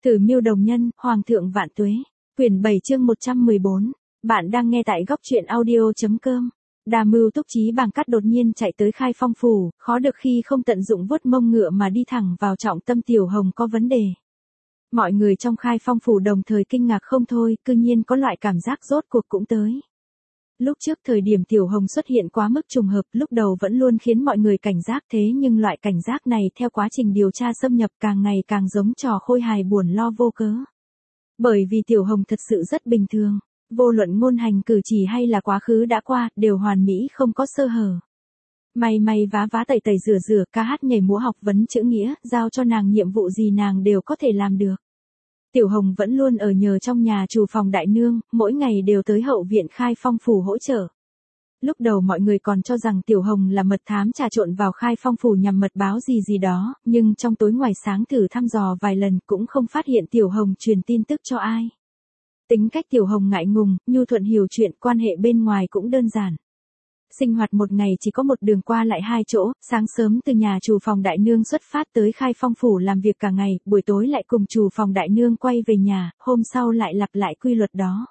Tử Miêu Đồng Nhân, Hoàng thượng vạn tuế. Quyển 7 chương 114. Bạn đang nghe tại góc truyện audio.com. Đa mưu túc trí Bàng Cát đột nhiên chạy tới Khai Phong phủ, khó được khi không tận dụng vuốt mông ngựa mà đi thẳng vào trọng tâm Tiểu Hồng có vấn đề. Mọi người trong Khai Phong phủ đồng thời kinh ngạc không thôi, cư nhiên có loại cảm giác rốt cuộc cũng tới. Lúc trước thời điểm Tiểu Hồng xuất hiện quá mức trùng hợp, lúc đầu vẫn luôn khiến mọi người cảnh giác, thế nhưng loại cảnh giác này theo quá trình điều tra xâm nhập càng ngày càng giống trò khôi hài buồn lo vô cớ. Bởi vì Tiểu Hồng thật sự rất bình thường, vô luận ngôn hành cử chỉ hay là quá khứ đã qua, đều hoàn mỹ không có sơ hở. May vá tẩy tẩy rửa rửa, ca hát nhảy múa học vấn chữ nghĩa, giao cho nàng nhiệm vụ gì nàng đều có thể làm được. Tiểu Hồng vẫn luôn ở nhờ trong nhà chủ phòng đại nương, mỗi ngày đều tới hậu viện Khai Phong phủ hỗ trợ. Lúc đầu mọi người còn cho rằng Tiểu Hồng là mật thám trà trộn vào Khai Phong phủ nhằm mật báo gì đó, nhưng trong tối ngoài sáng thử thăm dò vài lần cũng không phát hiện Tiểu Hồng truyền tin tức cho ai. Tính cách Tiểu Hồng ngại ngùng, nhu thuận hiểu chuyện, quan hệ bên ngoài cũng đơn giản. Sinh hoạt một ngày chỉ có một đường qua lại hai chỗ, sáng sớm từ nhà chủ phòng đại nương xuất phát tới Khai Phong phủ làm việc cả ngày, buổi tối lại cùng chủ phòng đại nương quay về nhà, hôm sau lại lặp lại quy luật đó.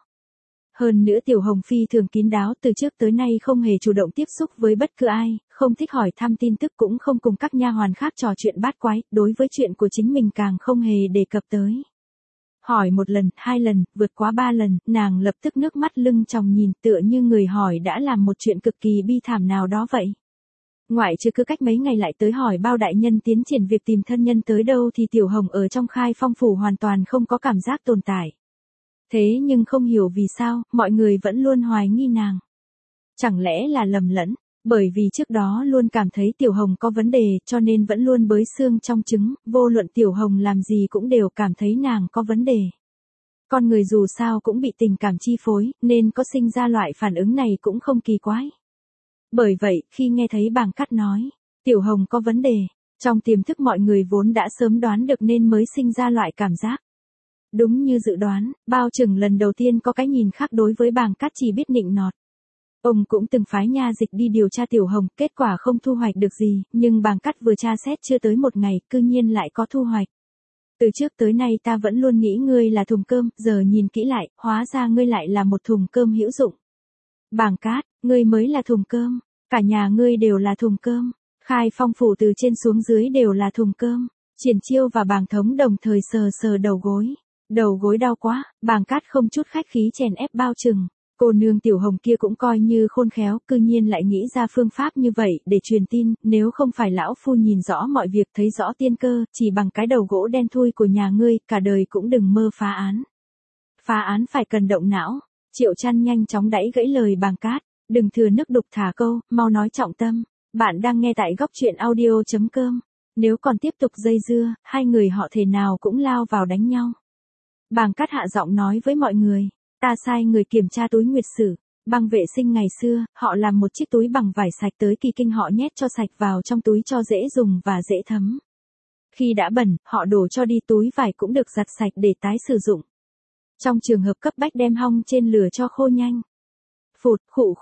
Hơn nữa Tiểu Hồng phi thường kín đáo, từ trước tới nay không hề chủ động tiếp xúc với bất cứ ai, không thích hỏi thăm tin tức, cũng không cùng các nha hoàn khác trò chuyện bát quái, đối với chuyện của chính mình càng không hề đề cập tới. Hỏi một lần, hai lần, vượt quá 3 lần, nàng lập tức nước mắt lưng tròng nhìn, tựa như người hỏi đã làm một chuyện cực kỳ bi thảm nào đó vậy. Ngoại trừ cứ cách mấy ngày lại tới hỏi bao đại nhân tiến triển việc tìm thân nhân tới đâu thì Tiểu Hồng ở trong Khai Phong phủ hoàn toàn không có cảm giác tồn tại. Thế nhưng không hiểu vì sao, mọi người vẫn luôn hoài nghi nàng. Chẳng lẽ là lầm lẫn, bởi vì trước đó luôn cảm thấy Tiểu Hồng có vấn đề cho nên vẫn luôn bới xương trong trứng, vô luận Tiểu Hồng làm gì cũng đều cảm thấy nàng có vấn đề. Con người dù sao cũng bị tình cảm chi phối, nên có sinh ra loại phản ứng này cũng không kỳ quái. Bởi vậy, khi nghe thấy Bàng Cát nói, Tiểu Hồng có vấn đề, trong tiềm thức mọi người vốn đã sớm đoán được nên mới sinh ra loại cảm giác. Đúng như dự đoán, bao chừng lần đầu tiên có cái nhìn khác đối với Bàng Cát chỉ biết nịnh nọt. Ông cũng từng phái nha dịch đi điều tra Tiểu Hồng, kết quả không thu hoạch được gì, nhưng Bàng Cát vừa tra xét chưa tới một ngày, cư nhiên lại có thu hoạch. Từ trước tới nay ta vẫn luôn nghĩ ngươi là thùng cơm, giờ nhìn kỹ lại, hóa ra ngươi lại là một thùng cơm hữu dụng. Bàng Cát, ngươi mới là thùng cơm, cả nhà ngươi đều là thùng cơm, Khai Phong phủ từ trên xuống dưới đều là thùng cơm. Triển Chiêu và Bàng Thống đồng thời sờ đầu gối. Đầu gối đau quá, Bàng Cát không chút khách khí chèn ép bao chừng. Cô nương Tiểu Hồng kia cũng coi như khôn khéo, cư nhiên lại nghĩ ra phương pháp như vậy để truyền tin, nếu không phải lão phu nhìn rõ mọi việc thấy rõ tiên cơ, chỉ bằng cái đầu gỗ đen thui của nhà ngươi, cả đời cũng đừng mơ phá án. Phá án phải cần động não. Triệu Chăn nhanh chóng đẩy gãy lời Bàng Cát, đừng thừa nước đục thả câu, mau nói trọng tâm. Bạn đang nghe tại góc truyện audio.com. Nếu còn tiếp tục dây dưa, hai người họ thể nào cũng lao vào đánh nhau. Bàng Cát hạ giọng nói với mọi người. Ta sai người kiểm tra túi nguyệt sử, băng vệ sinh ngày xưa, họ làm một chiếc túi bằng vải sạch tới kỳ kinh họ nhét cho sạch vào trong túi cho dễ dùng và dễ thấm. Khi đã bẩn, họ đổ cho đi, túi vải cũng được giặt sạch để tái sử dụng. Trong trường hợp cấp bách đem hong trên lửa cho khô nhanh. Phụt,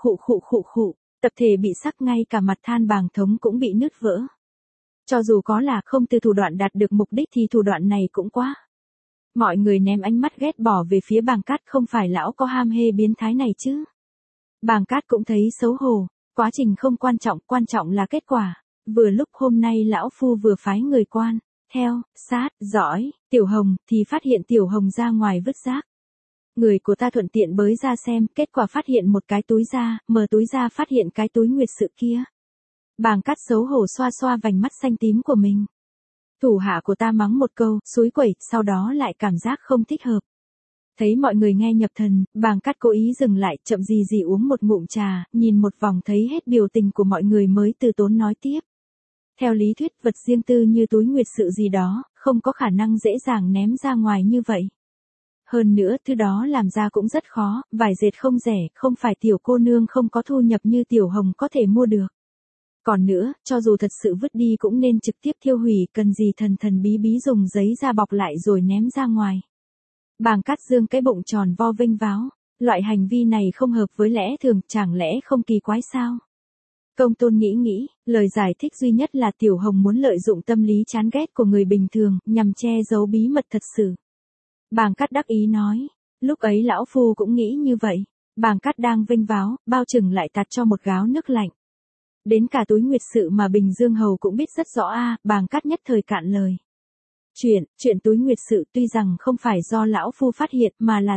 khụ, tập thể bị sắc, ngay cả mặt than Bàng Thống cũng bị nứt vỡ. Cho dù có là không từ thủ đoạn đạt được mục đích thì thủ đoạn này cũng quá. Mọi người ném ánh mắt ghét bỏ về phía Bàng Cát, không phải lão có ham hê biến thái này chứ. Bàng Cát cũng thấy xấu hổ, quá trình không quan trọng là kết quả. Vừa lúc hôm nay lão phu vừa phái người quan, theo, sát, dõi, Tiểu Hồng, thì phát hiện Tiểu Hồng ra ngoài vứt rác. Người của ta thuận tiện bới ra xem, kết quả phát hiện một cái túi da, mở túi ra phát hiện cái túi nguyệt sự kia. Bàng Cát xấu hổ xoa vành mắt xanh tím của mình. Thủ hạ của ta mắng một câu, xúi quẩy, sau đó lại cảm giác không thích hợp. Thấy mọi người nghe nhập thần, Bàng Cát cố ý dừng lại, chậm gì uống một ngụm trà, nhìn một vòng thấy hết biểu tình của mọi người mới từ tốn nói tiếp. Theo lý thuyết, vật riêng tư như túi nguyệt sự gì đó, không có khả năng dễ dàng ném ra ngoài như vậy. Hơn nữa, thứ đó làm ra cũng rất khó, vải dệt không rẻ, không phải tiểu cô nương không có thu nhập như Tiểu Hồng có thể mua được. Còn nữa, cho dù thật sự vứt đi cũng nên trực tiếp thiêu hủy, cần gì thần bí dùng giấy da bọc lại rồi ném ra ngoài. Bàng Cát dương cái bụng tròn vo vênh váo, loại hành vi này không hợp với lẽ thường, chẳng lẽ không kỳ quái sao? Công Tôn nghĩ, lời giải thích duy nhất là Tiểu Hồng muốn lợi dụng tâm lý chán ghét của người bình thường, nhằm che giấu bí mật thật sự. Bàng Cát đắc ý nói. Lúc ấy lão phu cũng nghĩ như vậy. Bàng Cát đang vênh váo, bao trừng lại tạt cho một gáo nước lạnh. Đến cả túi nguyệt sự mà Bình Dương Hầu cũng biết rất rõ Bàng Cát nhất thời cạn lời. Chuyện túi nguyệt sự tuy rằng không phải do lão phu phát hiện mà là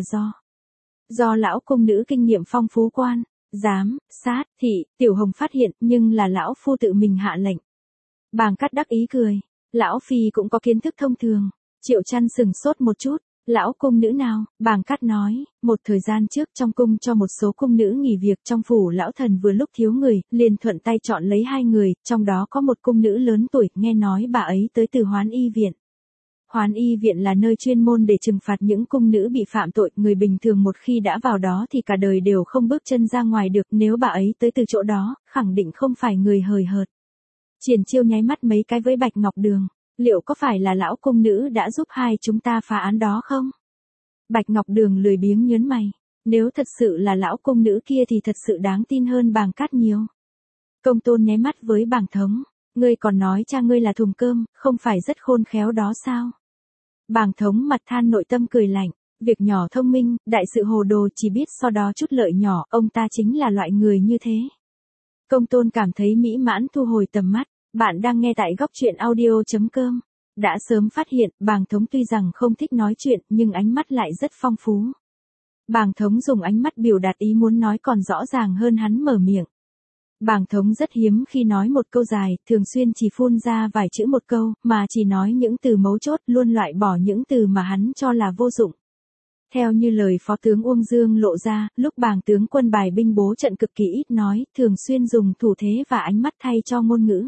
do lão cung nữ kinh nghiệm phong phú quan, giám, sát, thị, tiểu hồng phát hiện, nhưng là lão phu tự mình hạ lệnh. Bàng Cát đắc ý cười, lão phi cũng có kiến thức thông thường. Triệu Chăn sừng sốt một chút, lão cung nữ nào? Bàng Cát nói, một thời gian trước trong cung cho một số cung nữ nghỉ việc trong phủ lão thần vừa lúc thiếu người, liền thuận tay chọn lấy 2 người, trong đó có một cung nữ lớn tuổi, nghe nói bà ấy tới từ Hoán Y viện. Hoán Y viện là nơi chuyên môn để trừng phạt những cung nữ bị phạm tội, người bình thường một khi đã vào đó thì cả đời đều không bước chân ra ngoài được, nếu bà ấy tới từ chỗ đó, khẳng định không phải người hời hợt. Triển Chiêu nháy mắt mấy cái với Bạch Ngọc Đường, liệu có phải là lão cung nữ đã giúp hai chúng ta phá án đó không? Bạch Ngọc Đường lười biếng nhớn mày, nếu thật sự là lão cung nữ kia thì thật sự đáng tin hơn Bàng Cát nhiều. Công Tôn nháy mắt với Bàng Thống, ngươi còn nói cha ngươi là thùng cơm, không phải rất khôn khéo đó sao? Bàng Thống mặt than nội tâm cười lạnh, việc nhỏ thông minh, đại sự hồ đồ, chỉ biết so đó chút lợi nhỏ, ông ta chính là loại người như thế. Công Tôn cảm thấy mỹ mãn thu hồi tầm mắt. Bạn đang nghe tại góc truyện audio.com. Đã sớm phát hiện, Bàng Thống tuy rằng không thích nói chuyện, nhưng ánh mắt lại rất phong phú. Bàng Thống dùng ánh mắt biểu đạt ý muốn nói còn rõ ràng hơn hắn mở miệng. Bàng Thống rất hiếm khi nói một câu dài, thường xuyên chỉ phun ra vài chữ một câu, mà chỉ nói những từ mấu chốt, luôn loại bỏ những từ mà hắn cho là vô dụng. Theo như lời Phó tướng Uông Dương lộ ra, lúc Bàng tướng quân bài binh bố trận cực kỳ ít nói, thường xuyên dùng thủ thế và ánh mắt thay cho ngôn ngữ.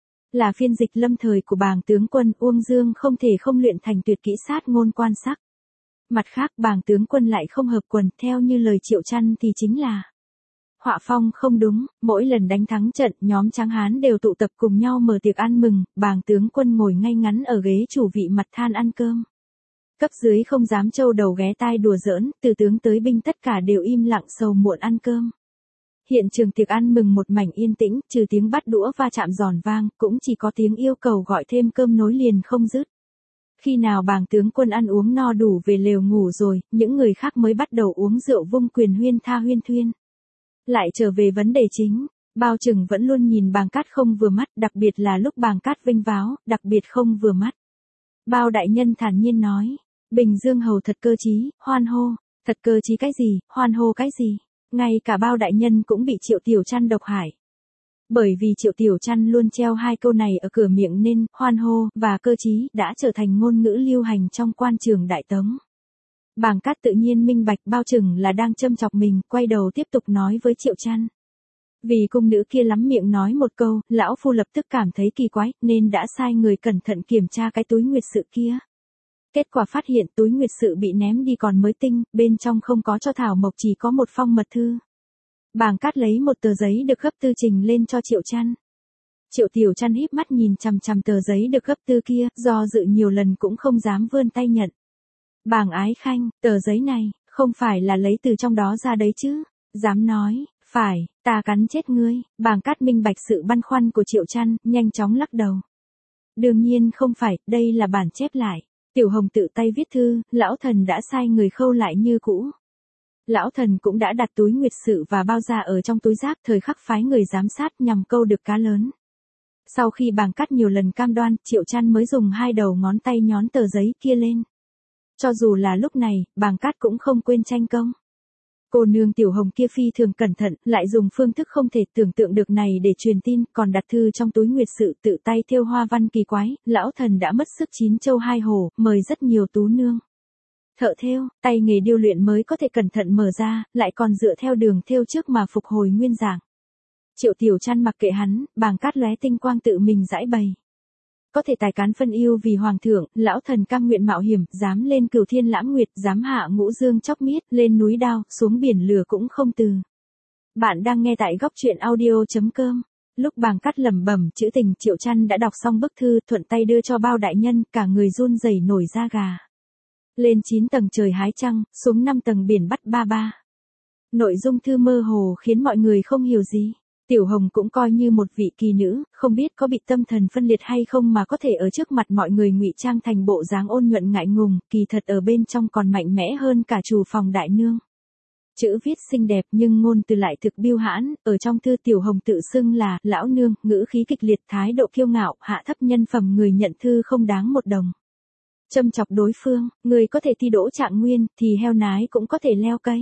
Là phiên dịch lâm thời của Bàng tướng quân, Uông Dương không thể không luyện thành tuyệt kỹ sát ngôn quan sắc. Mặt khác Bàng tướng quân lại không hợp quần, theo như lời Triệu Chăn thì chính là họa phong không đúng, mỗi lần đánh thắng trận, nhóm Tráng Hán đều tụ tập cùng nhau mở tiệc ăn mừng, Bàng tướng quân ngồi ngay ngắn ở ghế chủ vị mặt than ăn cơm. Cấp dưới không dám trâu đầu ghé tai đùa giỡn, từ tướng tới binh tất cả đều im lặng sầu muộn ăn cơm. Hiện trường tiệc ăn mừng một mảnh yên tĩnh, trừ tiếng bắt đũa va chạm giòn vang, cũng chỉ có tiếng yêu cầu gọi thêm cơm nối liền không dứt. Khi nào Bàng tướng quân ăn uống no đủ về lều ngủ rồi, những người khác mới bắt đầu uống rượu vung quyền huyên thuyên. Lại trở về vấn đề chính, Bao Trừng vẫn luôn nhìn Bàng Cát không vừa mắt, đặc biệt là lúc Bàng Cát vênh váo, đặc biệt không vừa mắt. Bao đại nhân thản nhiên nói, Bình Dương Hầu thật cơ trí, hoan hô, thật cơ trí cái gì, hoan hô cái gì, ngay cả Bao đại nhân cũng bị Triệu Tiểu Chăn độc hại. Bởi vì Triệu Tiểu Chăn luôn treo 2 câu này ở cửa miệng nên hoan hô và cơ trí đã trở thành ngôn ngữ lưu hành trong quan trường Đại Tống. Bàng Cát tự nhiên minh bạch Bao Trừng là đang châm chọc mình, quay đầu tiếp tục nói với Triệu Chăn. Vì cung nữ kia lắm miệng nói một câu, lão phu lập tức cảm thấy kỳ quái, nên đã sai người cẩn thận kiểm tra cái túi nguyệt sự kia. Kết quả phát hiện túi nguyệt sự bị ném đi còn mới tinh, bên trong không có cho Thảo Mộc, chỉ có một phong mật thư. Bàng Cát lấy một tờ giấy được gấp tư trình lên cho Triệu Chăn. Triệu Tiểu Chăn híp mắt nhìn chằm chằm tờ giấy được gấp tư kia, do dự nhiều lần cũng không dám vươn tay nhận. Bàng Ái Khanh, tờ giấy này, không phải là lấy từ trong đó ra đấy chứ? Dám nói, phải, ta cắn chết ngươi. Bàng Cát minh bạch sự băn khoăn của Triệu Chăn, nhanh chóng lắc đầu. Đương nhiên không phải, đây là bản chép lại. Tiểu Hồng tự tay viết thư, lão thần đã sai người khâu lại như cũ. Lão thần cũng đã đặt túi nguyệt sự và bao da ở trong túi rác, thời khắc phái người giám sát nhằm câu được cá lớn. Sau khi Bàng Cát nhiều lần cam đoan, Triệu Chăn mới dùng 2 đầu ngón tay nhón tờ giấy kia lên. Cho dù là lúc này, Bàng Cát cũng không quên tranh công. Cô nương Tiểu Hồng kia phi thường cẩn thận, lại dùng phương thức không thể tưởng tượng được này để truyền tin, còn đặt thư trong túi nguyệt sự tự tay thêu hoa văn kỳ quái, lão thần đã mất sức 9 châu 2 hổ, mời rất nhiều tú nương. Thợ thêu, tay nghề điêu luyện mới có thể cẩn thận mở ra, lại còn dựa theo đường thêu trước mà phục hồi nguyên dạng. Triệu Tiểu Chăn mặc kệ hắn, Bàng Cát lóe tinh quang tự mình giải bày. Có thể tài cán phân ưu vì hoàng thượng, lão thần cam nguyện mạo hiểm, dám lên Cửu Thiên Lãm Nguyệt, dám hạ Ngũ Dương chóc miết, lên núi đao, xuống biển lửa cũng không từ. Bạn đang nghe tại góc truyện audio.com. Lúc Bàng Cát lẩm bẩm chữ tình, Triệu Chăn đã đọc xong bức thư, thuận tay đưa cho Bao đại nhân, cả người run rẩy nổi da gà. Lên 9 tầng trời hái trăng, xuống 5 tầng biển bắt ba ba. Nội dung thư mơ hồ khiến mọi người không hiểu gì. Tiểu Hồng cũng coi như một vị kỳ nữ, không biết có bị tâm thần phân liệt hay không mà có thể ở trước mặt mọi người ngụy trang thành bộ dáng ôn nhuận ngại ngùng, kỳ thật ở bên trong còn mạnh mẽ hơn cả chủ phòng đại nương. Chữ viết xinh đẹp nhưng ngôn từ lại thực biêu hãn, ở trong thư Tiểu Hồng tự xưng là lão nương, ngữ khí kịch liệt, thái độ kiêu ngạo, hạ thấp nhân phẩm người nhận thư không đáng một đồng. Châm chọc đối phương, người có thể thi đỗ trạng nguyên, thì heo nái cũng có thể leo cây.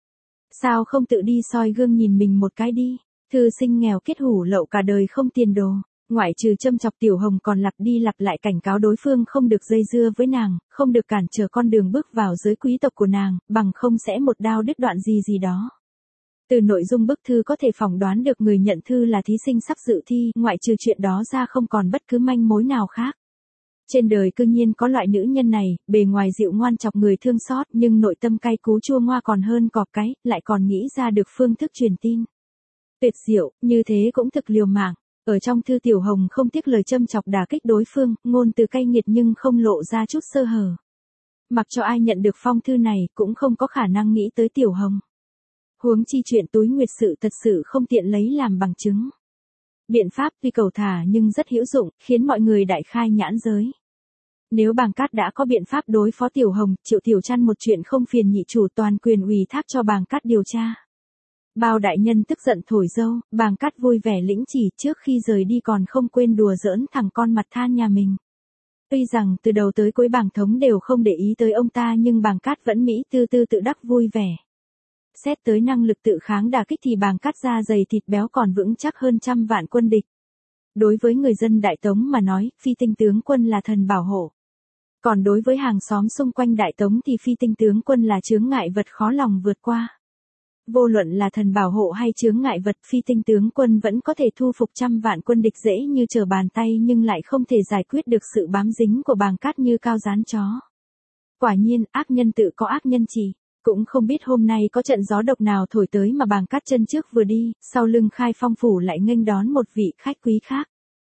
Sao không tự đi soi gương nhìn mình một cái đi, thư sinh nghèo kết hủ lậu cả đời không tiền đồ. Ngoại trừ châm chọc Tiểu Hồng còn lặp đi lặp lại cảnh cáo đối phương không được dây dưa với nàng, không được cản trở con đường bước vào giới quý tộc của nàng, bằng không sẽ một đao đứt đoạn gì đó. Từ nội dung bức thư có thể phỏng đoán được người nhận thư là thí sinh sắp dự thi, ngoại trừ chuyện đó ra không còn bất cứ manh mối nào khác. Trên đời cư nhiên có loại nữ nhân này, bề ngoài dịu ngoan chọc người thương xót nhưng nội tâm cay cú chua ngoa còn hơn cọp cái, lại còn nghĩ ra được phương thức truyền tin. Tuyệt diệu, như thế cũng thực liều mạng. Ở trong thư Tiểu Hồng không tiếc lời châm chọc đả kích đối phương, ngôn từ cay nghiệt nhưng không lộ ra chút sơ hở. Mặc cho ai nhận được phong thư này cũng không có khả năng nghĩ tới Tiểu Hồng. Huống chi chuyện túi nguyệt sự thật sự không tiện lấy làm bằng chứng. Biện pháp tuy cầu thả nhưng rất hữu dụng, khiến mọi người đại khai nhãn giới. Nếu Bàng Cát đã có biện pháp đối phó Tiểu Hồng, Triệu Tiểu Trăn một chuyện không phiền nhị chủ toàn quyền ủy thác cho Bàng Cát điều tra. Bao đại nhân tức giận thổi dâu, Bàng Cát vui vẻ lĩnh chỉ trước khi rời đi còn không quên đùa giỡn thằng con mặt than nhà mình. Tuy rằng từ đầu tới cuối Bàng Thống đều không để ý tới ông ta nhưng Bàng Cát vẫn mỹ tư tư tự đắc vui vẻ. Xét tới năng lực tự kháng đả kích thì Bàng Cát da dày thịt béo còn vững chắc hơn trăm vạn quân địch. Đối với người dân Đại Tống mà nói, Phi Tinh tướng quân là thần bảo hộ. Còn đối với hàng xóm xung quanh Đại Tống thì Phi Tinh tướng quân là chướng ngại vật khó lòng vượt qua. Vô luận là thần bảo hộ hay chướng ngại vật, Phi Tinh tướng quân vẫn có thể thu phục trăm vạn quân địch dễ như trở bàn tay nhưng lại không thể giải quyết được sự bám dính của Bàng Cát như cao dán chó. Quả nhiên, ác nhân tự có ác nhân chỉ. Cũng không biết hôm nay có trận gió độc nào thổi tới mà Bàng Cát chân trước vừa đi, sau lưng Khai Phong phủ lại nghênh đón một vị khách quý khác.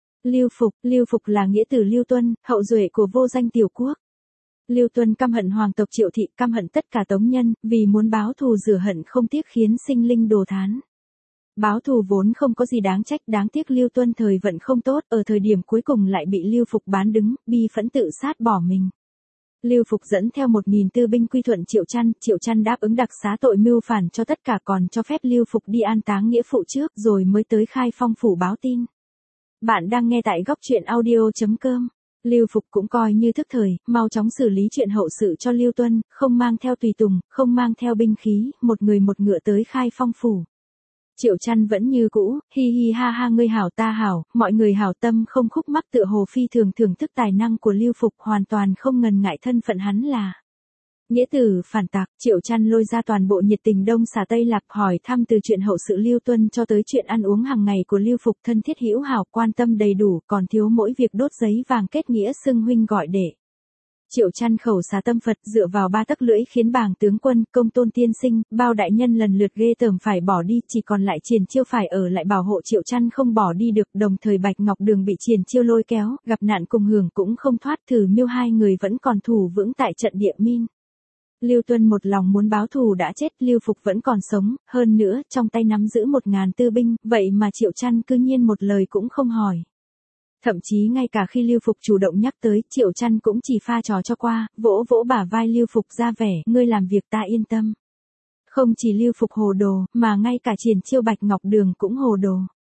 Lưu Phục là nghĩa tử Lưu Tuân, hậu duệ của vô danh tiểu quốc. Lưu Tuân căm hận hoàng tộc Triệu thị, căm hận tất cả tống nhân, vì muốn báo thù rửa hận không tiếc khiến sinh linh đồ thán. Báo thù vốn không có gì đáng trách, đáng tiếc Lưu Tuân thời vận không tốt, ở thời điểm cuối cùng lại bị Lưu Phục bán đứng, bi phẫn tự sát bỏ mình. Lưu Phục dẫn theo 1000 tư binh quy thuận Triệu Trăn đáp ứng đặc xá tội mưu phản cho tất cả còn cho phép Lưu Phục đi an táng nghĩa phụ trước rồi mới tới Khai Phong phủ báo tin. Bạn đang nghe tại góc truyện audio.com. Lưu Phục cũng coi như thức thời, mau chóng xử lý chuyện hậu sự cho Lưu Tuân, không mang theo tùy tùng, không mang theo binh khí, một người một ngựa tới Khai Phong phủ. Triệu Trăn vẫn như cũ, hi hi ha ha ngươi hảo ta hảo, mọi người hảo tâm không khúc mắc tựa hồ phi thường thưởng thức tài năng của Lưu Phục hoàn toàn không ngần ngại thân phận hắn là nghĩa tử phản tặc. Triệu Trăn lôi ra toàn bộ nhiệt tình đông xà tây lạp hỏi thăm từ chuyện hậu sự Lưu Tuân cho tới chuyện ăn uống hàng ngày của Lưu Phục thân thiết hữu hảo quan tâm đầy đủ còn thiếu mỗi việc đốt giấy vàng kết nghĩa xưng huynh gọi đệ. Triệu Trăn khẩu xá tâm Phật dựa vào 3 tấc lưỡi khiến Bàng tướng quân, Công Tôn tiên sinh, bao đại nhân lần lượt ghê tởm phải bỏ đi, chỉ còn lại Triển Chiêu phải ở lại bảo hộ Triệu Trăn không bỏ đi được, đồng thời Bạch Ngọc Đường bị Triển Chiêu lôi kéo, gặp nạn cùng hưởng cũng không thoát, Thử Miêu hai người vẫn còn thủ vững tại trận địa Min. Lưu Tuân một lòng muốn báo thù đã chết, Lưu Phục vẫn còn sống, hơn nữa, trong tay nắm giữ 1000 tư binh, vậy mà Triệu Trăn cư nhiên một lời cũng không hỏi. Thậm chí ngay cả khi Lưu Phục chủ động nhắc tới, Triệu Trăn cũng chỉ pha trò cho qua, vỗ vỗ bả vai Lưu Phục ra vẻ, ngươi làm việc ta yên tâm. Không chỉ Lưu Phục hồ đồ, mà ngay cả Triển Chiêu Bạch Ngọc Đường cũng hồ đồ.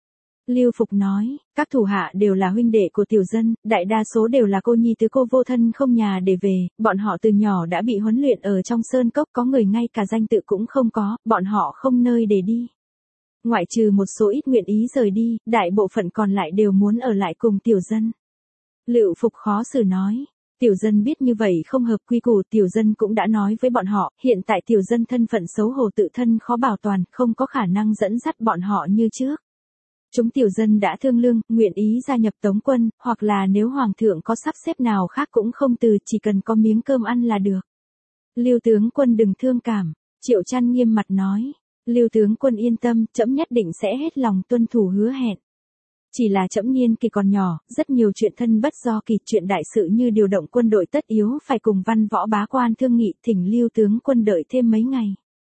Lưu Phục nói, các thủ hạ đều là huynh đệ của tiểu dân, đại đa số đều là cô nhi tứ cô vô thân không nhà để về, bọn họ từ nhỏ đã bị huấn luyện ở trong sơn cốc, có người ngay cả danh tự cũng không có, bọn họ không nơi để đi. Ngoại trừ một số ít nguyện ý rời đi, đại bộ phận còn lại đều muốn ở lại cùng tiểu dân. Lưu Phục khó xử nói, tiểu dân biết như vậy không hợp quy củ, tiểu dân cũng đã nói với bọn họ, hiện tại tiểu dân thân phận xấu hổ tự thân khó bảo toàn, không có khả năng dẫn dắt bọn họ như trước. Chúng tiểu dân đã thương lương, nguyện ý gia nhập Tống quân, hoặc là nếu hoàng thượng có sắp xếp nào khác cũng không từ, chỉ cần có miếng cơm ăn là được. Lưu tướng quân đừng thương cảm, Triệu Trăn nghiêm mặt nói. Lưu tướng quân yên tâm, trẫm nhất định sẽ hết lòng tuân thủ hứa hẹn. Chỉ là trẫm niên kỳ còn nhỏ, rất nhiều chuyện thân bất do kỳ, chuyện đại sự như điều động quân đội tất yếu phải cùng văn võ bá quan thương nghị, thỉnh Lưu tướng quân đợi thêm mấy ngày.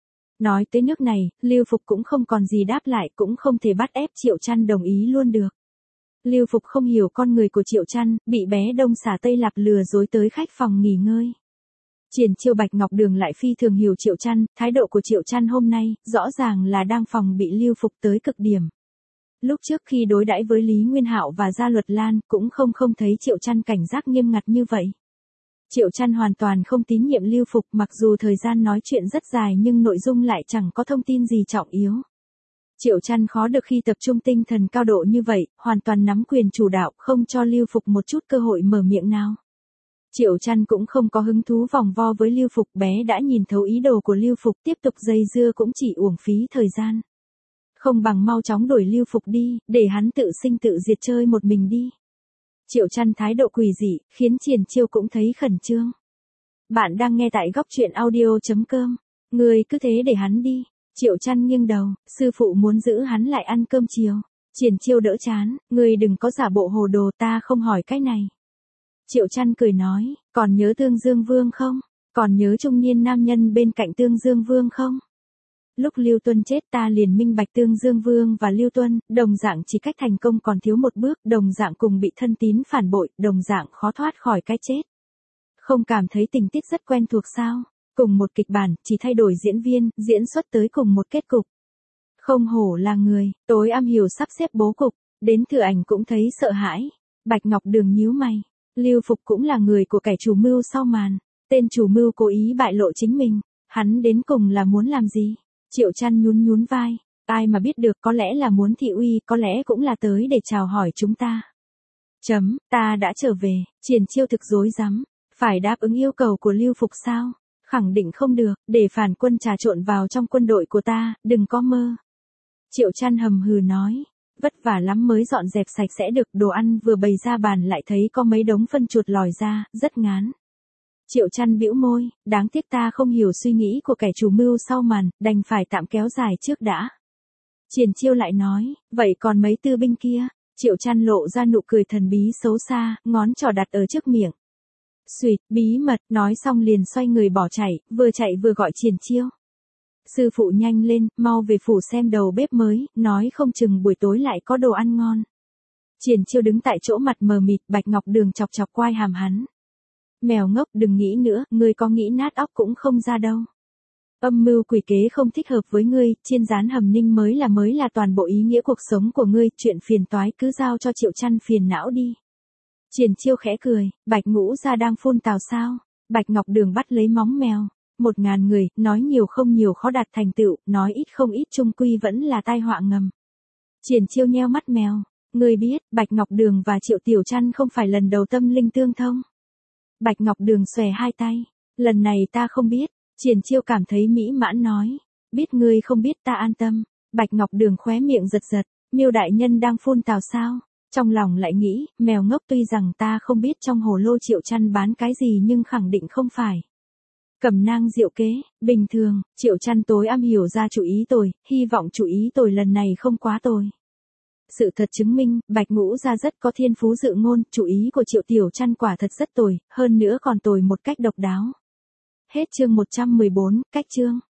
Nói tới nước này, Lưu Phục cũng không còn gì đáp lại, cũng không thể bắt ép Triệu Trăn đồng ý luôn được. Lưu Phục không hiểu con người của Triệu Trăn, bị bé Đông Xà Tây Lạp lừa dối tới khách phòng nghỉ ngơi. Triển Chiêu Bạch Ngọc Đường lại phi thường hiểu Triệu Trăn, thái độ của Triệu Trăn hôm nay, rõ ràng là đang phòng bị Lưu Phục tới cực điểm. Lúc trước khi đối đãi với Lý Nguyên Hạo và Gia Luật Lan, cũng không thấy Triệu Trăn cảnh giác nghiêm ngặt như vậy. Triệu Trăn hoàn toàn không tín nhiệm Lưu Phục, mặc dù thời gian nói chuyện rất dài nhưng nội dung lại chẳng có thông tin gì trọng yếu. Triệu Trăn khó được khi tập trung tinh thần cao độ như vậy, hoàn toàn nắm quyền chủ đạo, không cho Lưu Phục một chút cơ hội mở miệng nào. Triệu Trăn cũng không có hứng thú vòng vo với Lưu Phục, bé đã nhìn thấu ý đồ của Lưu Phục, tiếp tục dây dưa cũng chỉ uổng phí thời gian. Không bằng mau chóng đuổi Lưu Phục đi, để hắn tự sinh tự diệt chơi một mình đi. Triệu Trăn thái độ quỷ dị, khiến Triển Chiêu cũng thấy khẩn trương. Bạn đang nghe tại góc truyện audio.com. Ngươi cứ thế để hắn đi. Triệu Trăn nghiêng đầu, sư phụ muốn giữ hắn lại ăn cơm chiều. Triển Chiêu đỡ chán, ngươi đừng có giả bộ hồ đồ, ta không hỏi cái này. Triệu Trăn cười nói, còn nhớ Tương Dương Vương không? Còn nhớ trung niên nam nhân bên cạnh Tương Dương Vương không? Lúc Lưu Tuân chết ta liền minh bạch Tương Dương Vương và Lưu Tuân, đồng dạng chỉ cách thành công còn thiếu một bước, đồng dạng cùng bị thân tín phản bội, đồng dạng khó thoát khỏi cái chết. Không cảm thấy tình tiết rất quen thuộc sao? Cùng một kịch bản, chỉ thay đổi diễn viên, diễn xuất tới cùng một kết cục. Không hổ là người, tối am hiểu sắp xếp bố cục, đến Thừa Ảnh cũng thấy sợ hãi. Bạch Ngọc Đường nhíu mày. Lưu Phục cũng là người của kẻ chủ mưu sau màn, tên chủ mưu cố ý bại lộ chính mình, hắn đến cùng là muốn làm gì? Triệu Trăn nhún vai, ai mà biết được, có lẽ là muốn thị uy, có lẽ cũng là tới để chào hỏi chúng ta. Ta đã trở về. Triển Chiêu thực rối rắm, phải đáp ứng yêu cầu của Lưu Phục sao? Khẳng định không được, để phản quân trà trộn vào trong quân đội của ta, đừng có mơ. Triệu Trăn hầm hừ nói, vất vả lắm mới dọn dẹp sạch sẽ được, đồ ăn vừa bày ra bàn lại thấy có mấy đống phân chuột lòi ra, rất ngán. Triệu Trăn bĩu môi, đáng tiếc ta không hiểu suy nghĩ của kẻ chủ mưu sau màn, đành phải tạm kéo dài trước đã. Triển Chiêu lại nói, vậy còn mấy tư binh kia? Triệu Trăn lộ ra nụ cười thần bí xấu xa, ngón trỏ đặt ở trước miệng. Xuyệt, bí mật, nói xong liền xoay người bỏ chạy vừa gọi Triển Chiêu. Sư phụ nhanh lên, mau về phủ xem đầu bếp mới, nói không chừng buổi tối lại có đồ ăn ngon. Triển Chiêu đứng tại chỗ mặt mờ mịt, Bạch Ngọc Đường chọc chọc quai hàm hắn. Mèo ngốc, đừng nghĩ nữa, ngươi có nghĩ nát óc cũng không ra đâu. Âm mưu quỷ kế không thích hợp với ngươi, chiên rán hầm ninh mới là toàn bộ ý nghĩa cuộc sống của ngươi, chuyện phiền toái cứ giao cho Triệu Trăn phiền não đi. Triển Chiêu khẽ cười, Bạch Ngũ gia đang phun tào sao? Bạch Ngọc Đường bắt lấy móng mèo. 1000 người, nói nhiều không nhiều khó đạt thành tựu, nói ít không ít chung quy vẫn là tai họa ngầm. Triển Chiêu nheo mắt mèo, ngươi biết, Bạch Ngọc Đường và Triệu Tiểu Trăn không phải lần đầu tâm linh tương thông. Bạch Ngọc Đường xòe hai tay, lần này ta không biết. Triển Chiêu cảm thấy mỹ mãn nói, biết ngươi không biết ta an tâm. Bạch Ngọc Đường khóe miệng giật giật, Miêu đại nhân đang phun tào sao? Trong lòng lại nghĩ, mèo ngốc, tuy rằng ta không biết trong hồ lô Triệu Trăn bán cái gì nhưng khẳng định không phải cẩm nang diệu kế, bình thường, Triệu Trăn tối am hiểu ra chủ ý tồi, hy vọng chủ ý tồi lần này không quá tồi. Sự thật chứng minh, Bạch Ngũ gia rất có thiên phú dự ngôn, chủ ý của Triệu Tiểu Trăn quả thật rất tồi, hơn nữa còn tồi một cách độc đáo. Hết chương 114, cách chương.